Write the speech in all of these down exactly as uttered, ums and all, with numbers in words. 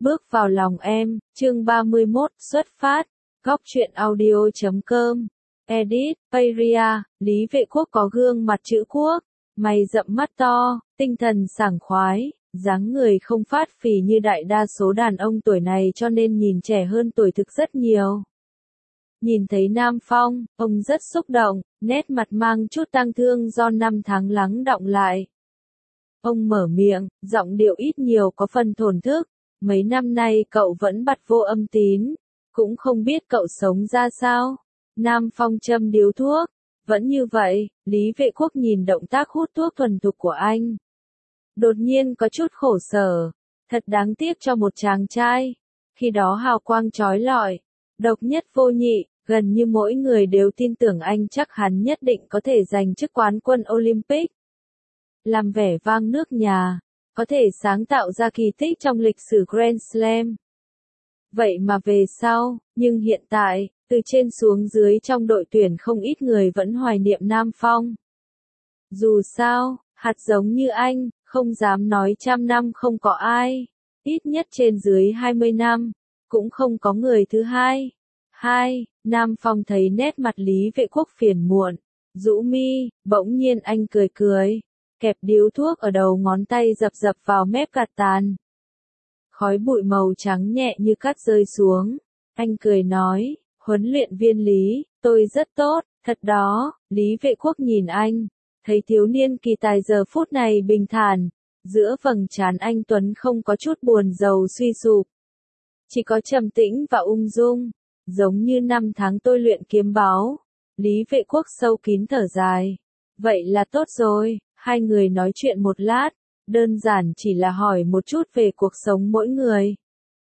Bước vào lòng em, chương ba mươi mốt, xuất phát, góc truyện audio chấm com, edit, Payria, Lý Vệ Quốc có gương mặt chữ quốc, mày rậm mắt to, tinh thần sảng khoái, dáng người không phát phì như đại đa số đàn ông tuổi này cho nên nhìn trẻ hơn tuổi thực rất nhiều. Nhìn thấy Nam Phong, ông rất xúc động, nét mặt mang chút tang thương do năm tháng lắng đọng lại. Ông mở miệng, giọng điệu ít nhiều có phần thổn thức. Mấy năm nay cậu vẫn bặt vô âm tín, cũng không biết cậu sống ra sao. Nam Phong châm điếu thuốc, vẫn như vậy, Lý Vệ Quốc nhìn động tác hút thuốc thuần thục của anh. Đột nhiên có chút khổ sở, thật đáng tiếc cho một chàng trai. Khi đó hào quang chói lọi, độc nhất vô nhị, gần như mỗi người đều tin tưởng anh chắc hắn nhất định có thể giành chức quán quân Olympic. Làm vẻ vang nước nhà. Có thể sáng tạo ra kỳ tích trong lịch sử Grand Slam. Vậy mà về sau, nhưng hiện tại, từ trên xuống dưới trong đội tuyển không ít người vẫn hoài niệm Nam Phong. Dù sao, hạt giống như anh, không dám nói trăm năm không có ai, ít nhất trên dưới hai mươi năm, cũng không có người thứ hai. Hai, Nam Phong thấy nét mặt Lý Vệ Quốc phiền muộn, rũ mi, bỗng nhiên anh cười cười. Kẹp điếu thuốc ở đầu ngón tay dập dập vào mép gạt tàn. Khói bụi màu trắng nhẹ như cát rơi xuống. Anh cười nói, huấn luyện viên Lý, tôi rất tốt, thật đó. Lý Vệ Quốc nhìn anh, thấy thiếu niên kỳ tài giờ phút này bình thản. Giữa vầng trán anh tuấn không có chút buồn rầu suy sụp. Chỉ có trầm tĩnh và ung dung, giống như năm tháng tôi luyện kiếm báu. Lý Vệ Quốc sâu kín thở dài. Vậy là tốt rồi. Hai người nói chuyện một lát, đơn giản chỉ là hỏi một chút về cuộc sống mỗi người.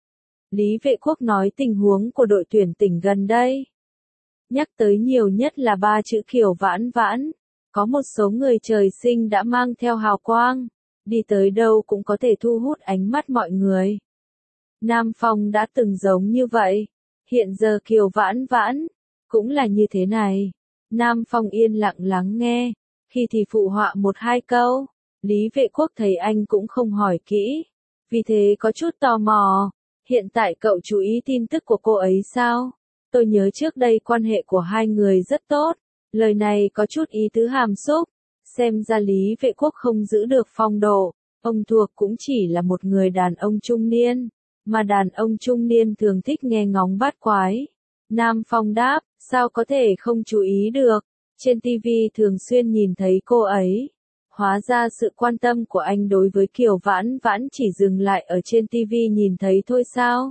Lý Vệ Quốc nói tình huống của đội tuyển tỉnh gần đây. Nhắc tới nhiều nhất là ba chữ Kiều Vãn Vãn. Có một số người trời sinh đã mang theo hào quang, đi tới đâu cũng có thể thu hút ánh mắt mọi người. Nam Phong đã từng giống như vậy, hiện giờ Kiều Vãn Vãn cũng là như thế này. Nam Phong yên lặng lắng nghe. Khi thì phụ họa một hai câu, Lý Vệ Quốc thấy anh cũng không hỏi kỹ, vì thế có chút tò mò. Hiện tại cậu chú ý tin tức của cô ấy sao? Tôi nhớ trước đây quan hệ của hai người rất tốt. Lời này có chút ý tứ hàm xúc. Xem ra Lý Vệ Quốc không giữ được phong độ. Ông thuộc cũng chỉ là một người đàn ông trung niên, mà đàn ông trung niên thường thích nghe ngóng bát quái. Nam Phong đáp, sao có thể không chú ý được? Trên ti vi thường xuyên nhìn thấy cô ấy. Hóa ra sự quan tâm của anh đối với Kiều Vãn Vãn chỉ dừng lại ở trên ti vi nhìn thấy thôi sao?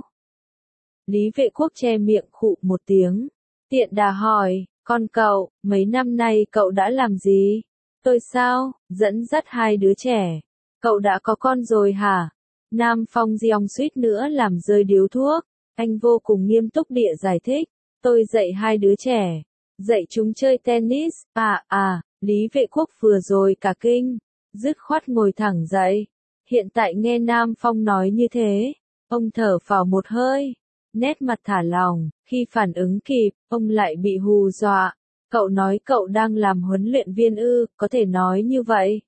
Lý Vệ Quốc che miệng khụ một tiếng. Tiện đà hỏi, con cậu, mấy năm nay cậu đã làm gì? Tôi sao? Dẫn dắt hai đứa trẻ. Cậu đã có con rồi hả? Nam Phong giong suýt nữa làm rơi điếu thuốc. Anh vô cùng nghiêm túc địa giải thích. Tôi dạy hai đứa trẻ. Dạy chúng chơi tennis, à à, Lý Vệ Quốc vừa rồi cả kinh, dứt khoát ngồi thẳng dậy. Hiện tại nghe Nam Phong nói như thế, ông thở phào một hơi, nét mặt thả lỏng, khi phản ứng kịp, ông lại bị hù dọa. Cậu nói cậu đang làm huấn luyện viên ư, có thể nói như vậy.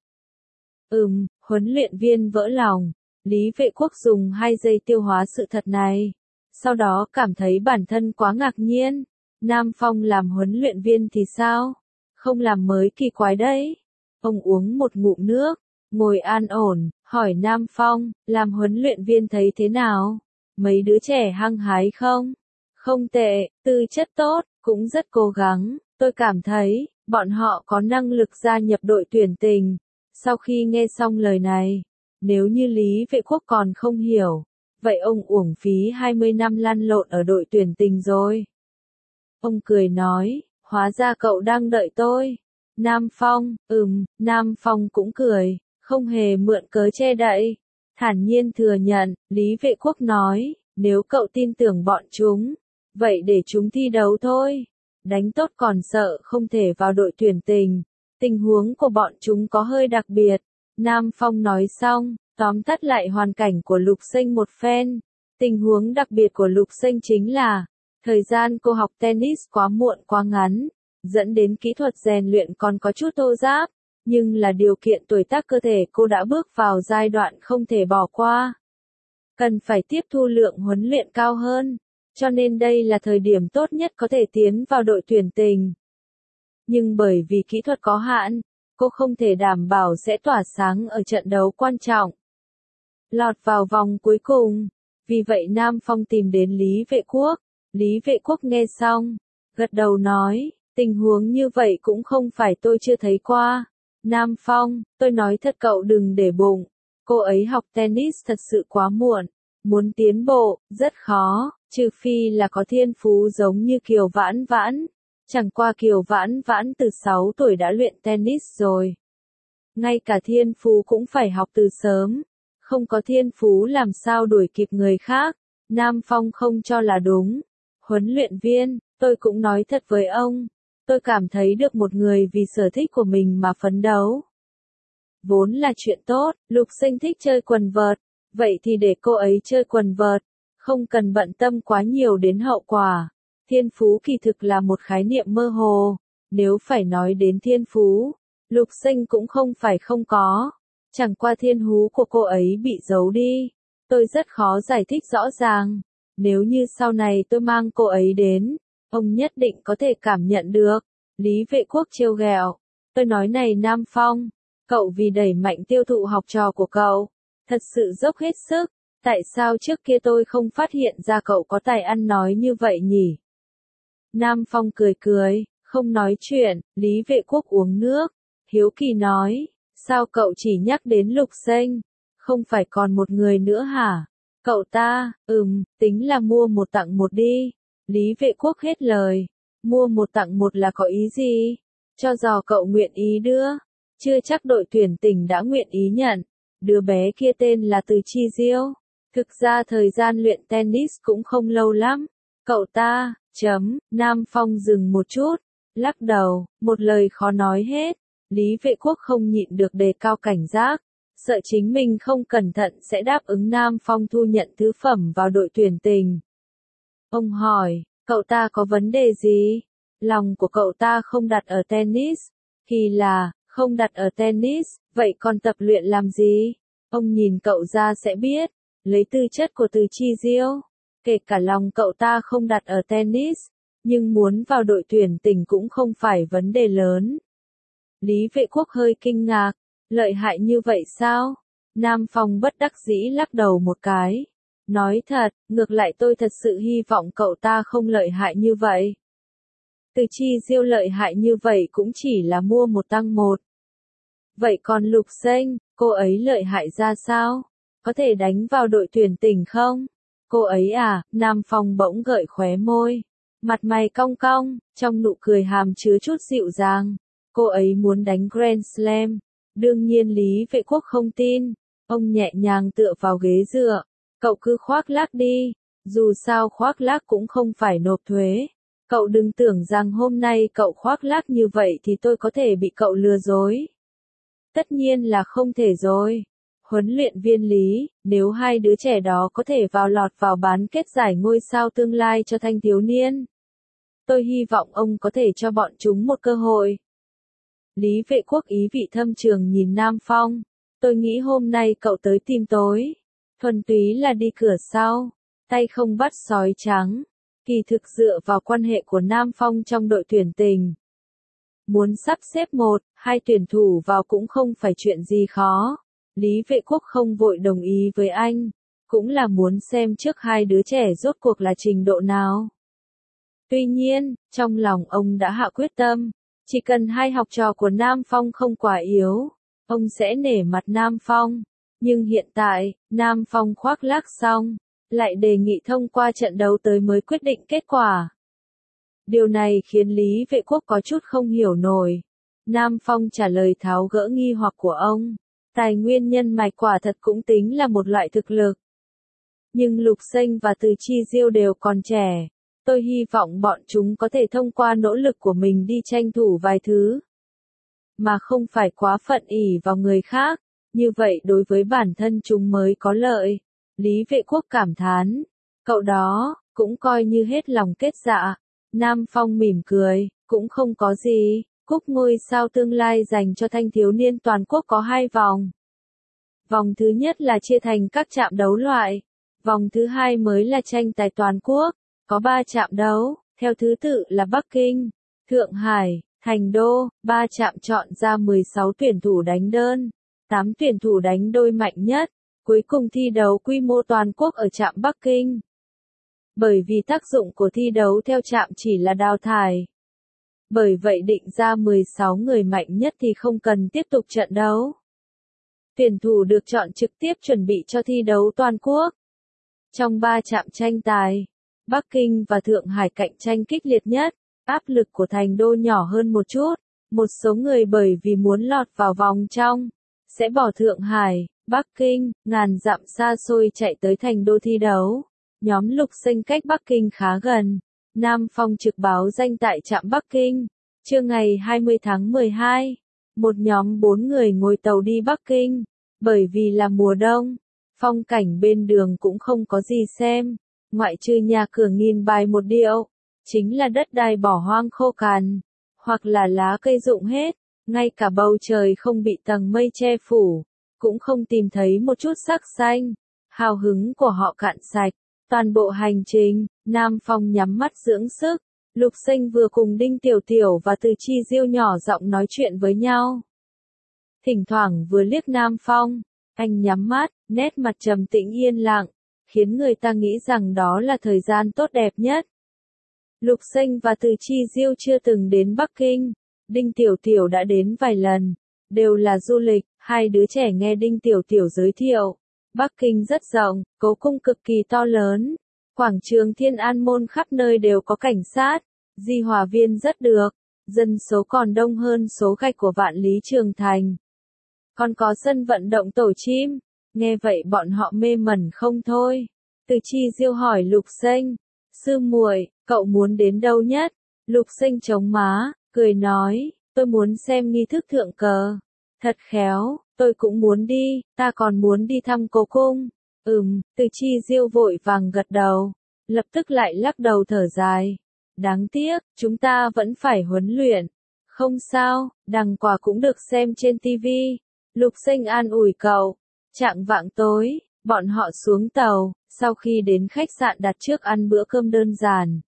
Ừm, huấn luyện viên vỡ lòng, Lý Vệ Quốc dùng hai giây tiêu hóa sự thật này, sau đó cảm thấy bản thân quá ngạc nhiên. Nam Phong làm huấn luyện viên thì sao? Không làm mới kỳ quái đấy. Ông uống một ngụm nước, ngồi an ổn, hỏi Nam Phong, làm huấn luyện viên thấy thế nào? Mấy đứa trẻ hăng hái không? Không tệ, tư chất tốt, cũng rất cố gắng. Tôi cảm thấy, bọn họ có năng lực gia nhập đội tuyển tỉnh. Sau khi nghe xong lời này, nếu như Lý Vệ Quốc còn không hiểu, vậy ông uổng phí hai mươi năm lăn lộn ở đội tuyển tỉnh rồi. Ông cười nói, hóa ra cậu đang đợi tôi. Nam Phong, ừm, Nam Phong cũng cười, không hề mượn cớ che đậy. Thản nhiên thừa nhận, Lý Vệ Quốc nói, nếu cậu tin tưởng bọn chúng, vậy để chúng thi đấu thôi. Đánh tốt còn sợ không thể vào đội tuyển tỉnh. Tình huống của bọn chúng có hơi đặc biệt. Nam Phong nói xong, tóm tắt lại hoàn cảnh của Lục Sinh một phen. Tình huống đặc biệt của Lục Sinh chính là, thời gian cô học tennis quá muộn quá ngắn, dẫn đến kỹ thuật rèn luyện còn có chút thô ráp, nhưng là điều kiện tuổi tác cơ thể cô đã bước vào giai đoạn không thể bỏ qua. cần phải tiếp thu lượng huấn luyện cao hơn, cho nên đây là thời điểm tốt nhất có thể tiến vào đội tuyển tình. Nhưng bởi vì kỹ thuật có hạn, cô không thể đảm bảo sẽ tỏa sáng ở trận đấu quan trọng. Lọt vào vòng cuối cùng, vì vậy Nam Phong tìm đến Lý Vệ Quốc. Lý Vệ Quốc nghe xong, gật đầu nói, tình huống như vậy cũng không phải tôi chưa thấy qua. Nam Phong, tôi nói thật cậu đừng để bụng, cô ấy học tennis thật sự quá muộn, muốn tiến bộ, rất khó, trừ phi là có thiên phú giống như Kiều Vãn Vãn. Chẳng qua Kiều Vãn Vãn từ sáu tuổi đã luyện tennis rồi. Ngay cả thiên phú cũng phải học từ sớm, không có thiên phú làm sao đuổi kịp người khác. Nam Phong không cho là đúng. Huấn luyện viên, tôi cũng nói thật với ông, tôi cảm thấy được một người vì sở thích của mình mà phấn đấu. Vốn là chuyện tốt, Lục Sinh thích chơi quần vợt, vậy thì để cô ấy chơi quần vợt, không cần bận tâm quá nhiều đến hậu quả. Thiên phú kỳ thực là một khái niệm mơ hồ, nếu phải nói đến thiên phú, Lục Sinh cũng không phải không có, chẳng qua thiên phú của cô ấy bị giấu đi, tôi rất khó giải thích rõ ràng, nếu như sau này tôi mang cô ấy đến, ông nhất định có thể cảm nhận được. Lý Vệ Quốc trêu ghẹo, tôi nói này Nam Phong, cậu vì đẩy mạnh tiêu thụ học trò của cậu, thật sự dốc hết sức, tại sao trước kia tôi không phát hiện ra cậu có tài ăn nói như vậy nhỉ? Nam Phong cười cười, không nói chuyện. Lý Vệ Quốc uống nước, hiếu kỳ nói, sao cậu chỉ nhắc đến Lục Sinh, không phải còn một người nữa hả? Cậu ta, ừm, tính là mua một tặng một đi. Lý Vệ Quốc hết lời, mua một tặng một là có ý gì? Cho dò cậu nguyện ý đưa, chưa chắc đội tuyển tỉnh đã nguyện ý nhận. Đứa bé kia tên là Từ Chi Diêu, thực ra thời gian luyện tennis cũng không lâu lắm. Cậu ta, chấm, Nam Phong dừng một chút, lắc đầu, một lời khó nói hết. Lý Vệ Quốc không nhịn được đề cao cảnh giác, sợ chính mình không cẩn thận sẽ đáp ứng Nam Phong thu nhận thứ phẩm vào đội tuyển tình. Ông hỏi, cậu ta có vấn đề gì? Lòng của cậu ta không đặt ở tennis. Kỳ là, không đặt ở tennis, vậy còn tập luyện làm gì? Ông nhìn cậu ra sẽ biết, lấy tư chất của Từ Chi Diêu, kể cả lòng cậu ta không đặt ở tennis, nhưng muốn vào đội tuyển tỉnh cũng không phải vấn đề lớn. Lý Vệ Quốc hơi kinh ngạc, lợi hại như vậy sao? Nam Phong bất đắc dĩ lắc đầu một cái, nói thật, ngược lại tôi thật sự hy vọng cậu ta không lợi hại như vậy. Từ Chi Diêu lợi hại như vậy cũng chỉ là mua một tăng một. Vậy còn Lục Sinh, cô ấy lợi hại ra sao? Có thể đánh vào đội tuyển tỉnh không? Cô ấy à, Nam Phong bỗng gợi khóe môi, mặt mày cong cong, trong nụ cười hàm chứa chút dịu dàng. Cô ấy muốn đánh Grand Slam. Đương nhiên Lý Vệ Quốc không tin, ông nhẹ nhàng tựa vào ghế dựa, cậu cứ khoác lác đi, dù sao khoác lác cũng không phải nộp thuế. Cậu đừng tưởng rằng hôm nay cậu khoác lác như vậy thì tôi có thể bị cậu lừa dối. Tất nhiên là không thể rồi. Huấn luyện viên Lý, nếu hai đứa trẻ đó có thể vào lọt vào bán kết giải ngôi sao tương lai cho thanh thiếu niên, tôi hy vọng ông có thể cho bọn chúng một cơ hội. Lý Vệ Quốc ý vị thâm trường nhìn Nam Phong, tôi nghĩ hôm nay cậu tới tìm tối, thuần túy là đi cửa sau, tay không bắt sói trắng, kỳ thực dựa vào quan hệ của Nam Phong trong đội tuyển tình. Muốn sắp xếp một, hai tuyển thủ vào cũng không phải chuyện gì khó. Lý Vệ Quốc không vội đồng ý với anh, cũng là muốn xem trước hai đứa trẻ rốt cuộc là trình độ nào. Tuy nhiên, trong lòng ông đã hạ quyết tâm, chỉ cần hai học trò của Nam Phong không quá yếu, ông sẽ nể mặt Nam Phong. Nhưng hiện tại, Nam Phong khoác lác xong, lại đề nghị thông qua trận đấu tới mới quyết định kết quả. Điều này khiến Lý Vệ Quốc có chút không hiểu nổi. Nam Phong trả lời tháo gỡ nghi hoặc của ông. Tài nguyên nhân mạch quả thật cũng tính là một loại thực lực. Nhưng Lục Sinh và Từ Chi Diêu đều còn trẻ. Tôi hy vọng bọn chúng có thể thông qua nỗ lực của mình đi tranh thủ vài thứ. Mà không phải quá phận ỷ vào người khác. Như vậy đối với bản thân chúng mới có lợi. Lý Vệ Quốc cảm thán. Cậu đó, cũng coi như hết lòng kết dạ. Nam Phong mỉm cười, cũng không có gì. Cúp ngôi sao tương lai dành cho thanh thiếu niên toàn quốc có hai vòng. Vòng thứ nhất là chia thành các trạm đấu loại. Vòng thứ hai mới là tranh tài toàn quốc, có ba trạm đấu, theo thứ tự là Bắc Kinh, Thượng Hải, Thành Đô, ba trạm chọn ra mười sáu tuyển thủ đánh đơn, tám tuyển thủ đánh đôi mạnh nhất, cuối cùng thi đấu quy mô toàn quốc ở trạm Bắc Kinh. Bởi vì tác dụng của thi đấu theo trạm chỉ là đào thải. Bởi vậy định ra mười sáu người mạnh nhất thì không cần tiếp tục trận đấu. Tuyển thủ được chọn trực tiếp chuẩn bị cho thi đấu toàn quốc. Trong ba trạm tranh tài, Bắc Kinh và Thượng Hải cạnh tranh kịch liệt nhất, áp lực của Thành Đô nhỏ hơn một chút. Một số người bởi vì muốn lọt vào vòng trong, sẽ bỏ Thượng Hải, Bắc Kinh, ngàn dặm xa xôi chạy tới Thành Đô thi đấu. Nhóm Lục Sinh cách Bắc Kinh khá gần. Nam Phong trực báo danh tại trạm Bắc Kinh. Trưa ngày hai mươi tháng mười hai, một nhóm bốn người ngồi tàu đi Bắc Kinh. Bởi vì là mùa đông, phong cảnh bên đường cũng không có gì xem, ngoại trừ nhà cửa nghìn bài một điệu, chính là đất đai bỏ hoang khô cằn, hoặc là lá cây rụng hết, ngay cả bầu trời không bị tầng mây che phủ, cũng không tìm thấy một chút sắc xanh. Hào hứng của họ cạn sạch. Toàn bộ hành trình, Nam Phong nhắm mắt dưỡng sức. Lục Sinh vừa cùng Đinh Tiểu Tiểu và Từ Chi Diêu nhỏ giọng nói chuyện với nhau. Thỉnh thoảng vừa liếc Nam Phong, anh nhắm mắt, nét mặt trầm tĩnh yên lặng, khiến người ta nghĩ rằng đó là thời gian tốt đẹp nhất. Lục Sinh và Từ Chi Diêu chưa từng đến Bắc Kinh, Đinh Tiểu Tiểu đã đến vài lần, đều là du lịch, hai đứa trẻ nghe Đinh Tiểu Tiểu giới thiệu. Bắc Kinh rất rộng, cố cung cực kỳ to lớn, quảng trường Thiên An Môn khắp nơi đều có cảnh sát, Di Hòa Viên rất được, dân số còn đông hơn số gạch của Vạn Lý Trường Thành. Còn có sân vận động Tổ Chim, nghe vậy bọn họ mê mẩn không thôi. Từ Chi Diêu hỏi Lục Sinh, sư muội, cậu muốn đến đâu nhất? Lục Sinh chống má, cười nói, tôi muốn xem nghi thức thượng cờ. Thật khéo, tôi cũng muốn đi, ta còn muốn đi thăm cố cung. Ừm, Từ Chi Diêu vội vàng gật đầu, lập tức lại lắc đầu thở dài. Đáng tiếc, chúng ta vẫn phải huấn luyện. Không sao, đằng quả cũng được xem trên tivi. Lục Sinh an ủi cậu. Chạng vạng tối, bọn họ xuống tàu, sau khi đến khách sạn đặt trước ăn bữa cơm đơn giản.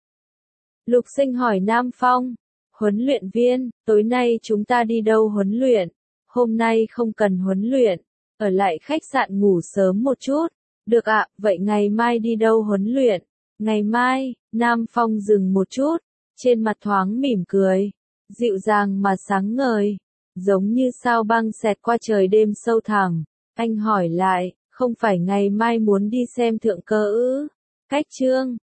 Lục Sinh hỏi Nam Phong, huấn luyện viên, tối nay chúng ta đi đâu huấn luyện? Hôm nay không cần huấn luyện, ở lại khách sạn ngủ sớm một chút. Được ạ, vậy ngày mai đi đâu huấn luyện? Ngày mai, Nam Phong dừng một chút, trên mặt thoáng mỉm cười, dịu dàng mà sáng ngời, giống như sao băng xẹt qua trời đêm sâu thẳm. Anh hỏi lại, không phải ngày mai muốn đi xem thượng cơ ư? Cách chương